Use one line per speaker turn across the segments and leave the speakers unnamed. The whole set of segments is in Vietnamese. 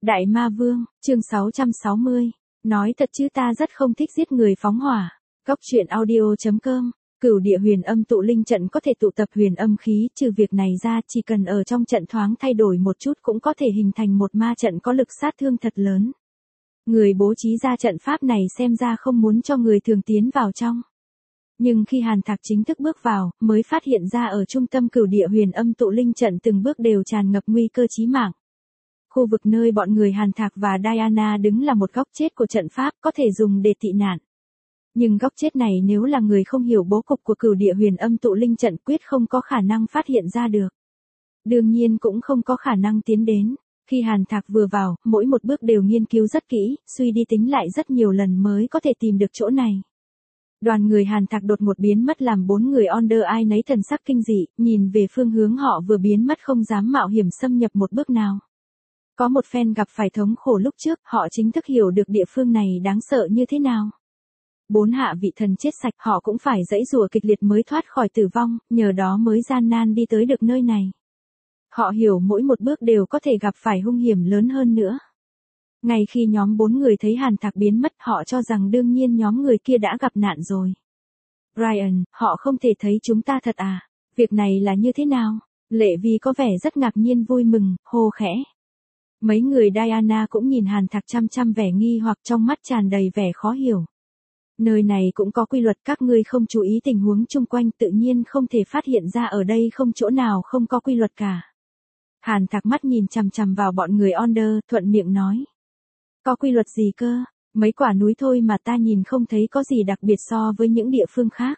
Đại Ma Vương, chương 660. Nói thật chứ ta rất không thích giết người phóng hỏa. Góc truyện audio.com. Cửu địa huyền âm tụ linh trận có thể tụ tập huyền âm khí, trừ việc này ra chỉ cần ở trong trận thoáng thay đổi một chút cũng có thể hình thành một ma trận có lực sát thương thật lớn. Người bố trí ra trận pháp này xem ra không muốn cho người thường tiến vào trong. Nhưng khi Hàn Thạc chính thức bước vào, mới phát hiện ra ở trung tâm cửu địa huyền âm tụ linh trận từng bước đều tràn ngập nguy cơ chí mạng. Khu vực nơi bọn người Hàn Thạc và Diana đứng là một góc chết của trận pháp có thể dùng để tị nạn. Nhưng góc chết này nếu là người không hiểu bố cục của cửu địa huyền âm tụ linh trận quyết không có khả năng phát hiện ra được. Đương nhiên cũng không có khả năng tiến đến. Khi Hàn Thạc vừa vào, mỗi một bước đều nghiên cứu rất kỹ, suy đi tính lại rất nhiều lần mới có thể tìm được chỗ này. Đoàn người Hàn Thạc đột ngột biến mất làm 4 người Onder ai nấy thần sắc kinh dị, nhìn về phương hướng họ vừa biến mất không dám mạo hiểm xâm nhập một bước nào. Có một phen gặp phải thống khổ lúc trước, họ chính thức hiểu được địa phương này đáng sợ như thế nào. 4 hạ vị thần chết sạch, họ cũng phải giãy giụa kịch liệt mới thoát khỏi tử vong, nhờ đó mới gian nan đi tới được nơi này. Họ hiểu mỗi một bước đều có thể gặp phải hung hiểm lớn hơn nữa. Ngay khi nhóm 4 người thấy Hàn Thạc biến mất, họ cho rằng đương nhiên nhóm người kia đã gặp nạn rồi. Brian, họ không thể thấy chúng ta thật à? Việc này là như thế nào? Lệ Vi có vẻ rất ngạc nhiên vui mừng, hô khẽ. Mấy người Diana cũng nhìn Hàn Thạc chăm chăm vẻ nghi hoặc trong mắt tràn đầy vẻ khó hiểu. Nơi này cũng có quy luật, các ngươi không chú ý tình huống chung quanh tự nhiên không thể phát hiện ra ở đây không chỗ nào không có quy luật cả. Hàn Thạc mắt nhìn chằm chằm vào bọn người Onder, thuận miệng nói. Có quy luật gì cơ? Mấy quả núi thôi mà ta nhìn không thấy có gì đặc biệt so với những địa phương khác.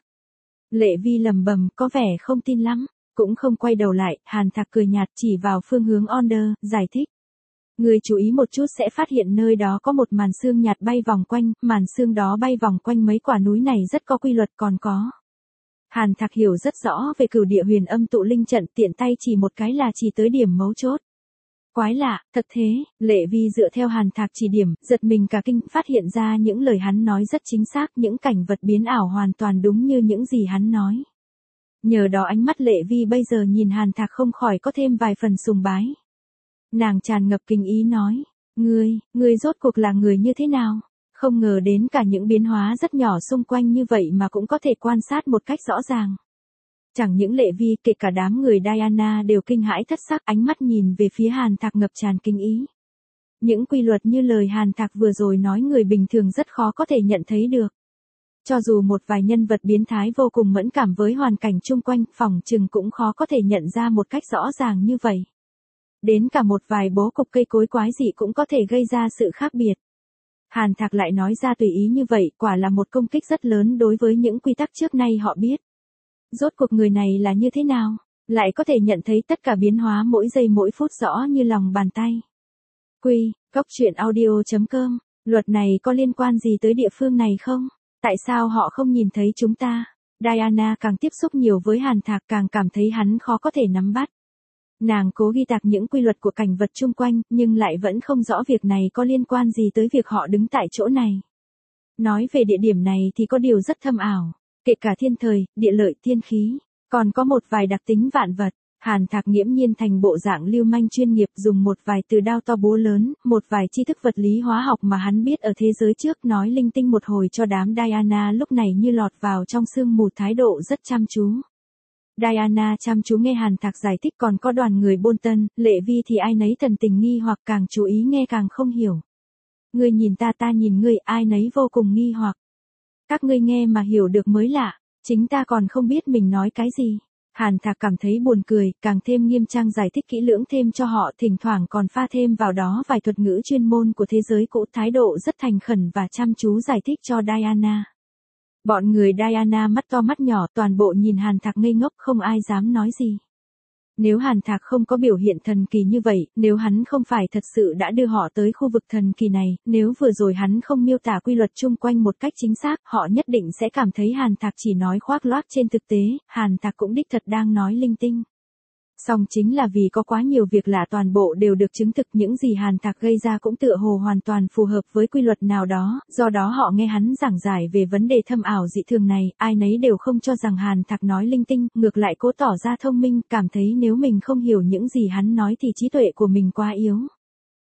Lệ Vi lầm bầm, có vẻ không tin lắm, cũng không quay đầu lại. Hàn Thạc cười nhạt chỉ vào phương hướng Onder, giải thích. Người chú ý một chút sẽ phát hiện nơi đó có một màn sương nhạt bay vòng quanh, màn sương đó bay vòng quanh mấy quả núi này rất có quy luật còn có. Hàn Thạc hiểu rất rõ về cửu địa huyền âm tụ linh trận, tiện tay chỉ một cái là chỉ tới điểm mấu chốt. Quái lạ, thật thế, Lệ Vi dựa theo Hàn Thạc chỉ điểm, giật mình cả kinh, phát hiện ra những lời hắn nói rất chính xác, những cảnh vật biến ảo hoàn toàn đúng như những gì hắn nói. Nhờ đó ánh mắt Lệ Vi bây giờ nhìn Hàn Thạc không khỏi có thêm vài phần sùng bái. Nàng tràn ngập kinh ý nói, ngươi rốt cuộc là người như thế nào? Không ngờ đến cả những biến hóa rất nhỏ xung quanh như vậy mà cũng có thể quan sát một cách rõ ràng. Chẳng những Lệ Vi, kể cả đám người Diana đều kinh hãi thất sắc, ánh mắt nhìn về phía Hàn Thạc ngập tràn kinh ý. Những quy luật như lời Hàn Thạc vừa rồi nói người bình thường rất khó có thể nhận thấy được. Cho dù một vài nhân vật biến thái vô cùng mẫn cảm với hoàn cảnh chung quanh, phỏng chừng cũng khó có thể nhận ra một cách rõ ràng như vậy. Đến cả một vài bố cục cây cối quái dị cũng có thể gây ra sự khác biệt. Hàn Thạc lại nói ra tùy ý như vậy, quả là một công kích rất lớn đối với những quy tắc trước nay họ biết. Rốt cuộc người này là như thế nào? Lại có thể nhận thấy tất cả biến hóa mỗi giây mỗi phút rõ như lòng bàn tay. Góc truyện audio.com. Luật này có liên quan gì tới địa phương này không? Tại sao họ không nhìn thấy chúng ta? Diana càng tiếp xúc nhiều với Hàn Thạc càng cảm thấy hắn khó có thể nắm bắt. Nàng cố ghi tạc những quy luật của cảnh vật chung quanh, nhưng lại vẫn không rõ việc này có liên quan gì tới việc họ đứng tại chỗ này. Nói về địa điểm này thì có điều rất thâm ảo, kể cả thiên thời, địa lợi, thiên khí, còn có một vài đặc tính vạn vật. Hàn Thạc nghiễm nhiên thành bộ dạng lưu manh chuyên nghiệp, dùng một vài từ đao to búa lớn, một vài tri thức vật lý hóa học mà hắn biết ở thế giới trước nói linh tinh một hồi cho đám Diana lúc này như lọt vào trong sương mù, thái độ rất chăm chú. Diana chăm chú nghe Hàn Thạc giải thích, còn có đoàn người Bolton, Lệ Vi thì ai nấy thần tình nghi hoặc, càng chú ý nghe càng không hiểu. Ngươi nhìn ta, ta nhìn ngươi, ai nấy vô cùng nghi hoặc. Các ngươi nghe mà hiểu được mới lạ, chính ta còn không biết mình nói cái gì. Hàn Thạc cảm thấy buồn cười, càng thêm nghiêm trang giải thích kỹ lưỡng thêm cho họ, thỉnh thoảng còn pha thêm vào đó vài thuật ngữ chuyên môn của thế giới cũ, thái độ rất thành khẩn và chăm chú giải thích cho Diana. Bọn người Diana mắt to mắt nhỏ toàn bộ nhìn Hàn Thạc ngây ngốc, không ai dám nói gì. Nếu Hàn Thạc không có biểu hiện thần kỳ như vậy, nếu hắn không phải thật sự đã đưa họ tới khu vực thần kỳ này, nếu vừa rồi hắn không miêu tả quy luật chung quanh một cách chính xác, họ nhất định sẽ cảm thấy Hàn Thạc chỉ nói khoác loác. Trên thực tế, Hàn Thạc cũng đích thật đang nói linh tinh. Song chính là vì có quá nhiều việc lạ toàn bộ đều được chứng thực, những gì Hàn Thạc gây ra cũng tựa hồ hoàn toàn phù hợp với quy luật nào đó, do đó họ nghe hắn giảng giải về vấn đề thâm ảo dị thường này, ai nấy đều không cho rằng Hàn Thạc nói linh tinh, ngược lại cố tỏ ra thông minh, cảm thấy nếu mình không hiểu những gì hắn nói thì trí tuệ của mình quá yếu.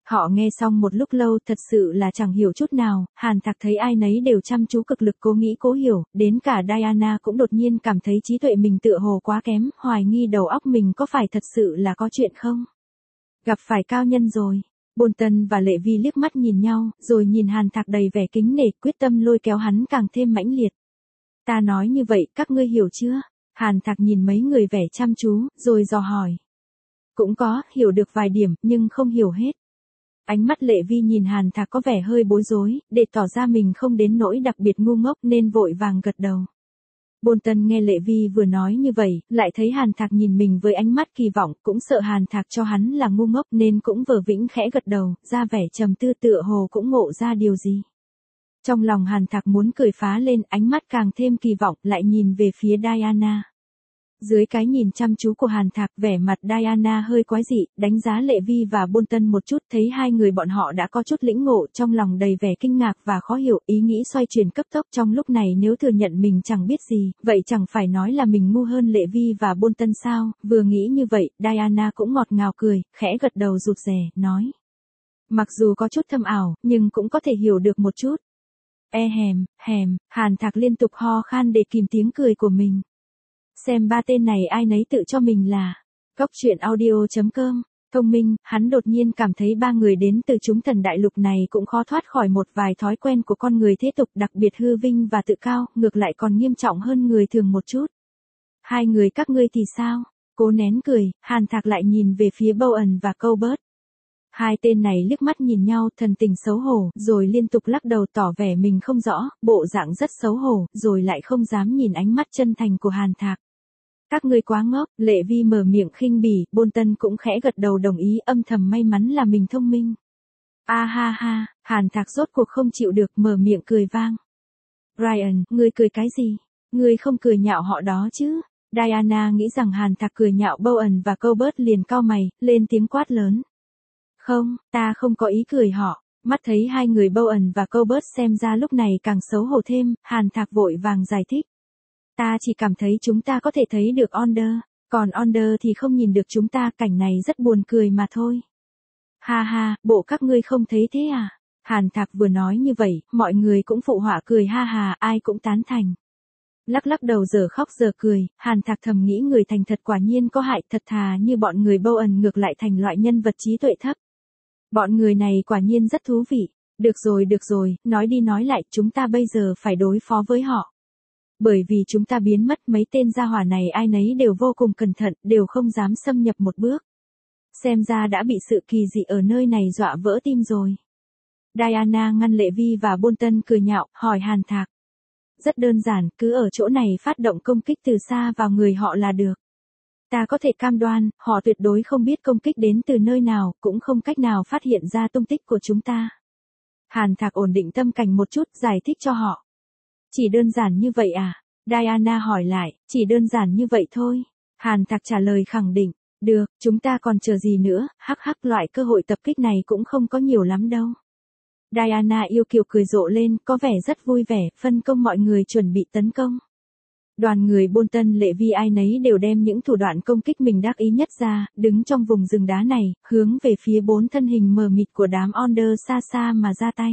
Họ nghe xong một lúc lâu thật sự là chẳng hiểu chút nào, Hàn Thạc thấy ai nấy đều chăm chú cực lực cố nghĩ cố hiểu, đến cả Diana cũng đột nhiên cảm thấy trí tuệ mình tựa hồ quá kém, hoài nghi đầu óc mình có phải thật sự là có chuyện không? Gặp phải cao nhân rồi. Bolton và Lệ Vi liếc mắt nhìn nhau, rồi nhìn Hàn Thạc đầy vẻ kính nể, quyết tâm lôi kéo hắn càng thêm mãnh liệt. Ta nói như vậy, các ngươi hiểu chưa? Hàn Thạc nhìn mấy người vẻ chăm chú, rồi dò hỏi. Cũng có, hiểu được vài điểm, nhưng không hiểu hết. Ánh mắt Lệ Vi nhìn Hàn Thạc có vẻ hơi bối rối, để tỏ ra mình không đến nỗi đặc biệt ngu ngốc nên vội vàng gật đầu. Bolton nghe Lệ Vi vừa nói như vậy, lại thấy Hàn Thạc nhìn mình với ánh mắt kỳ vọng, cũng sợ Hàn Thạc cho hắn là ngu ngốc nên cũng vờ vĩnh khẽ gật đầu, ra vẻ trầm tư tựa hồ cũng ngộ ra điều gì. Trong lòng Hàn Thạc muốn cười phá lên, ánh mắt càng thêm kỳ vọng, lại nhìn về phía Diana. Dưới cái nhìn chăm chú của Hàn Thạc, vẻ mặt Diana hơi quái dị, đánh giá Lệ Vi và Bolton một chút, thấy hai người bọn họ đã có chút lĩnh ngộ, trong lòng đầy vẻ kinh ngạc và khó hiểu, ý nghĩ xoay chuyển cấp tốc. Trong lúc này nếu thừa nhận mình chẳng biết gì, vậy chẳng phải nói là mình ngu hơn Lệ Vi và Bolton sao? Vừa nghĩ như vậy, Diana cũng ngọt ngào cười, khẽ gật đầu rụt rè, nói. Mặc dù có chút thâm ảo, nhưng cũng có thể hiểu được một chút. Hàn Thạc liên tục ho khan để kìm tiếng cười của mình. Xem ba tên này ai nấy tự cho mình là Cốc truyện audio.com, thông minh, hắn đột nhiên cảm thấy ba người đến từ chúng thần đại lục này cũng khó thoát khỏi một vài thói quen của con người thế tục, đặc biệt hư vinh và tự cao, ngược lại còn nghiêm trọng hơn người thường một chút. Hai người các ngươi thì sao? Cố nén cười, Hàn Thạc lại nhìn về phía Bowen và Colbert. Hai tên này liếc mắt nhìn nhau, thần tình xấu hổ, rồi liên tục lắc đầu tỏ vẻ mình không rõ, bộ dạng rất xấu hổ, rồi lại không dám nhìn ánh mắt chân thành của Hàn Thạc. Các ngươi quá ngốc, Lệ Vi mở miệng khinh bỉ, Bolton cũng khẽ gật đầu đồng ý, âm thầm may mắn là mình thông minh. Ha, Hàn Thạc rốt cuộc không chịu được, mở miệng cười vang. Brian, ngươi cười cái gì? Ngươi không cười nhạo họ đó chứ? Diana nghĩ rằng Hàn Thạc cười nhạo Bowen và Colbert liền cau mày, lên tiếng quát lớn. Không, ta không có ý cười họ. Mắt thấy hai người Bowen và Colbert xem ra lúc này càng xấu hổ thêm, Hàn Thạc vội vàng giải thích. Ta chỉ cảm thấy chúng ta có thể thấy được Onder, còn Onder thì không nhìn được chúng ta, cảnh này rất buồn cười mà thôi. Ha, bộ các ngươi không thấy thế à? Hàn Thạc vừa nói như vậy, mọi người cũng phụ họa cười ha, ai cũng tán thành. Lắc đầu giờ khóc giờ cười, Hàn Thạc thầm nghĩ người thành thật quả nhiên có hại, thật thà như bọn người Bowen ngược lại thành loại nhân vật trí tuệ thấp. Bọn người này quả nhiên rất thú vị. Được rồi, nói đi nói lại, chúng ta bây giờ phải đối phó với họ. Bởi vì chúng ta biến mất, mấy tên gia hỏa này ai nấy đều vô cùng cẩn thận, đều không dám xâm nhập một bước. Xem ra đã bị sự kỳ dị ở nơi này dọa vỡ tim rồi. Diana ngăn Lệ Vi và Bolton cười nhạo, hỏi Hàn Thạc. Rất đơn giản, cứ ở chỗ này phát động công kích từ xa vào người họ là được. Ta có thể cam đoan, họ tuyệt đối không biết công kích đến từ nơi nào, cũng không cách nào phát hiện ra tung tích của chúng ta. Hàn Thạc ổn định tâm cảnh một chút, giải thích cho họ. Chỉ đơn giản như vậy à? Diana hỏi lại, chỉ đơn giản như vậy thôi. Hàn Thạc trả lời khẳng định, được, chúng ta còn chờ gì nữa, loại cơ hội tập kích này cũng không có nhiều lắm đâu. Diana yêu kiều cười rộ lên, có vẻ rất vui vẻ, phân công mọi người chuẩn bị tấn công. Đoàn người Bolton Lệ Vi ai nấy đều đem những thủ đoạn công kích mình đắc ý nhất ra, đứng trong vùng rừng đá này, hướng về phía bốn thân hình mờ mịt của đám Onder xa mà ra tay.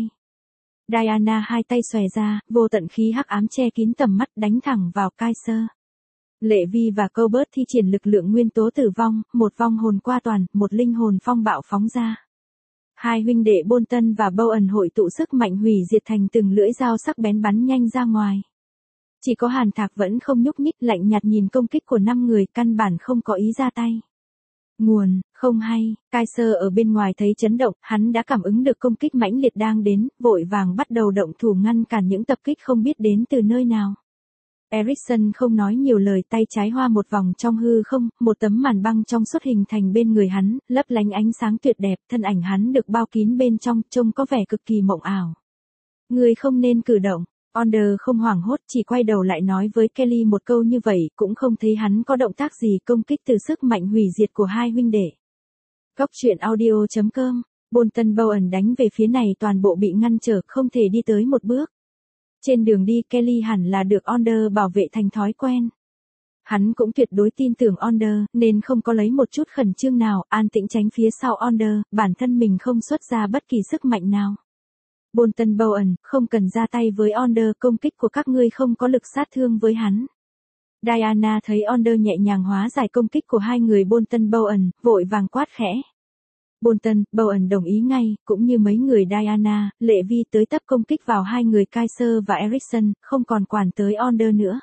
Diana hai tay xòe ra, vô tận khí hắc ám che kín tầm mắt, đánh thẳng vào Kaiser. Lệ Vi và Colbert thi triển lực lượng nguyên tố tử vong, một vong hồn qua toàn, một linh hồn phong bạo phóng ra. Hai huynh đệ Bolton và Bowen hội tụ sức mạnh hủy diệt thành từng lưỡi dao sắc bén bắn nhanh ra ngoài. Chỉ có Hàn Thạc vẫn không nhúc nhích, lạnh nhạt nhìn công kích của 5 người, căn bản không có ý ra tay. Nguồn, không hay, Kaiser ở bên ngoài thấy chấn động, hắn đã cảm ứng được công kích mãnh liệt đang đến, vội vàng bắt đầu động thủ ngăn cản những tập kích không biết đến từ nơi nào. Erickson không nói nhiều lời, tay trái hoa một vòng trong hư không, một tấm màn băng trong suốt hình thành bên người hắn, lấp lánh ánh sáng tuyệt đẹp, thân ảnh hắn được bao kín bên trong, trông có vẻ cực kỳ mộng ảo. Người không nên cử động. Onder không hoảng hốt, chỉ quay đầu lại nói với Kelly một câu như vậy, cũng không thấy hắn có động tác gì công kích từ sức mạnh hủy diệt của hai huynh đệ. Cốc truyện audio.com, Bolton Bowen đánh về phía này toàn bộ bị ngăn trở, không thể đi tới một bước. Trên đường đi Kelly hẳn là được Onder bảo vệ thành thói quen. Hắn cũng tuyệt đối tin tưởng Onder, nên không có lấy một chút khẩn trương nào, an tĩnh tránh phía sau Onder, bản thân mình không xuất ra bất kỳ sức mạnh nào. Bolton Bowen, không cần ra tay với Onder, công kích của các ngươi không có lực sát thương với hắn. Diana thấy Onder nhẹ nhàng hóa giải công kích của hai người Bolton Bowen, vội vàng quát khẽ. Bolton Bowen đồng ý ngay, cũng như mấy người Diana, Lệ Vi tới tấp công kích vào hai người Kaiser và Eriksen, không còn quản tới Onder nữa.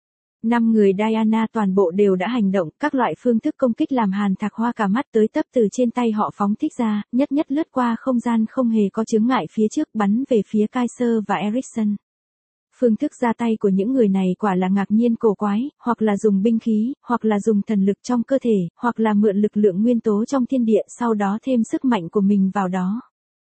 5 người Diana toàn bộ đều đã hành động, các loại phương thức công kích làm Hàn Thạc hoa cả mắt tới tấp từ trên tay họ phóng thích ra, nhất nhất lướt qua không gian không hề có chướng ngại phía trước bắn về phía Kaiser và Eriksen. Phương thức ra tay của những người này quả là ngạc nhiên cổ quái, hoặc là dùng binh khí, hoặc là dùng thần lực trong cơ thể, hoặc là mượn lực lượng nguyên tố trong thiên địa sau đó thêm sức mạnh của mình vào đó.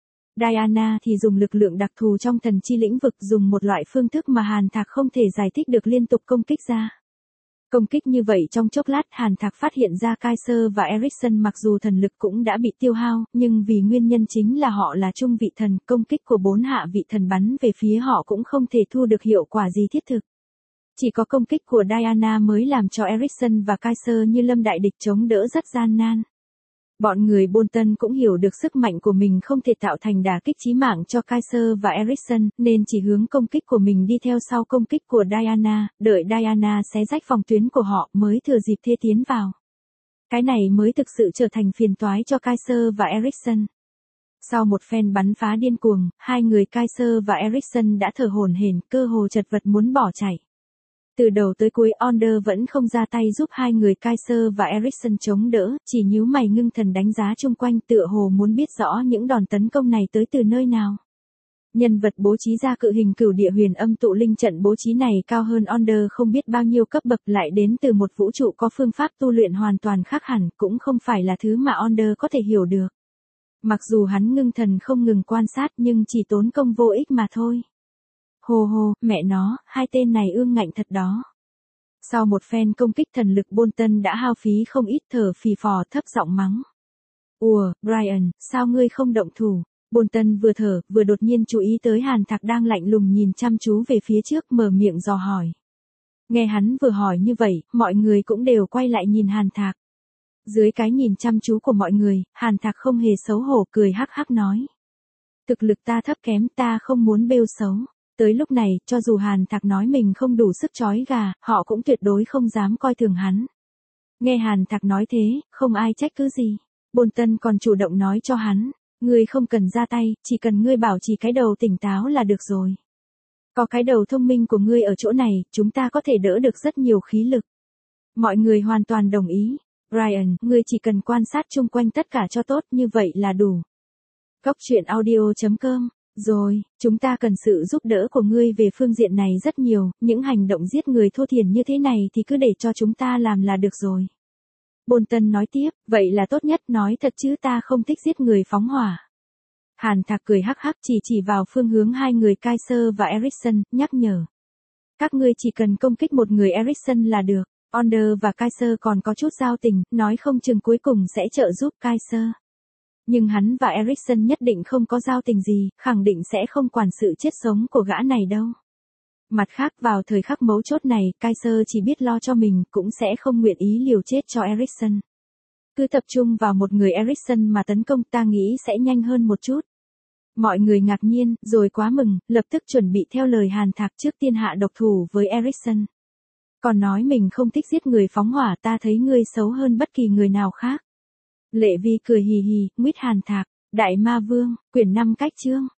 Diana thì dùng lực lượng đặc thù trong thần chi lĩnh vực, dùng một loại phương thức mà Hàn Thạc không thể giải thích được liên tục công kích ra. Công kích như vậy trong chốc lát Hàn Thạc phát hiện ra Kaiser và Eriksen mặc dù thần lực cũng đã bị tiêu hao, nhưng vì nguyên nhân chính là họ là trung vị thần, công kích của 4 hạ vị thần bắn về phía họ cũng không thể thu được hiệu quả gì thiết thực. Chỉ có công kích của Diana mới làm cho Eriksen và Kaiser như lâm đại địch chống đỡ rất gian nan. Bọn người Bolton cũng hiểu được sức mạnh của mình không thể tạo thành đả kích chí mạng cho Kaiser và Eriksen, nên chỉ hướng công kích của mình đi theo sau công kích của Diana, đợi Diana xé rách phòng tuyến của họ mới thừa dịp thê tiến vào. Cái này mới thực sự trở thành phiền toái cho Kaiser và Eriksen. Sau một phen bắn phá điên cuồng, hai người Kaiser và Eriksen đã thở hổn hển, cơ hồ chật vật muốn bỏ chạy. Từ đầu tới cuối Onder vẫn không ra tay giúp hai người Kaiser và Eriksen chống đỡ, chỉ nhíu mày ngưng thần đánh giá chung quanh tựa hồ muốn biết rõ những đòn tấn công này tới từ nơi nào. Nhân vật bố trí ra cự hình cửu địa huyền âm tụ linh trận bố trí này cao hơn Onder không biết bao nhiêu cấp bậc, lại đến từ một vũ trụ có phương pháp tu luyện hoàn toàn khác hẳn, cũng không phải là thứ mà Onder có thể hiểu được. Mặc dù hắn ngưng thần không ngừng quan sát nhưng chỉ tốn công vô ích mà thôi. Hồ hồ, mẹ nó, hai tên này ương ngạnh thật đó. Sau một phen công kích thần lực Bolton đã hao phí không ít, thở phì phò thấp giọng mắng. Ủa, Brian, sao ngươi không động thủ? Bolton vừa thở, vừa đột nhiên chú ý tới Hàn Thạc đang lạnh lùng nhìn chăm chú về phía trước, mở miệng dò hỏi. Nghe hắn vừa hỏi như vậy, mọi người cũng đều quay lại nhìn Hàn Thạc. Dưới cái nhìn chăm chú của mọi người, Hàn Thạc không hề xấu hổ, cười hắc hắc nói. Thực lực ta thấp kém, ta không muốn bêu xấu. Tới lúc này, cho dù Hàn Thạc nói mình không đủ sức chói gà, họ cũng tuyệt đối không dám coi thường hắn. Nghe Hàn Thạc nói thế, không ai trách cứ gì. Bolton còn chủ động nói cho hắn, ngươi không cần ra tay, chỉ cần ngươi bảo trì cái đầu tỉnh táo là được rồi. Có cái đầu thông minh của ngươi ở chỗ này, chúng ta có thể đỡ được rất nhiều khí lực. Mọi người hoàn toàn đồng ý. Brian, ngươi chỉ cần quan sát chung quanh tất cả cho tốt, như vậy là đủ. Góc truyện audio.com. Rồi, chúng ta cần sự giúp đỡ của ngươi về phương diện này rất nhiều, những hành động giết người thô thiển như thế này thì cứ để cho chúng ta làm là được rồi. Bolton nói tiếp, vậy là tốt nhất, nói thật chứ ta không thích giết người phóng hỏa. Hàn Thạc cười hắc hắc chỉ vào phương hướng hai người Kaiser và Eriksen, nhắc nhở. Các ngươi chỉ cần công kích một người Eriksen là được. Onder và Kaiser còn có chút giao tình, nói không chừng cuối cùng sẽ trợ giúp Kaiser. Nhưng hắn và Eriksen nhất định không có giao tình gì, khẳng định sẽ không quản sự chết sống của gã này đâu. Mặt khác vào thời khắc mấu chốt này, Kaiser chỉ biết lo cho mình, cũng sẽ không nguyện ý liều chết cho Eriksen. Cứ tập trung vào một người Eriksen mà tấn công, ta nghĩ sẽ nhanh hơn một chút. Mọi người ngạc nhiên, rồi quá mừng, lập tức chuẩn bị theo lời Hàn Thạc trước tiên hạ độc thủ với Eriksen. Còn nói mình không thích giết người phóng hỏa, ta thấy ngươi xấu hơn bất kỳ người nào khác. Lệ Vi cười hì hì, nguyết Hàn Thạc, Đại Ma Vương, quyển 5 cách chương.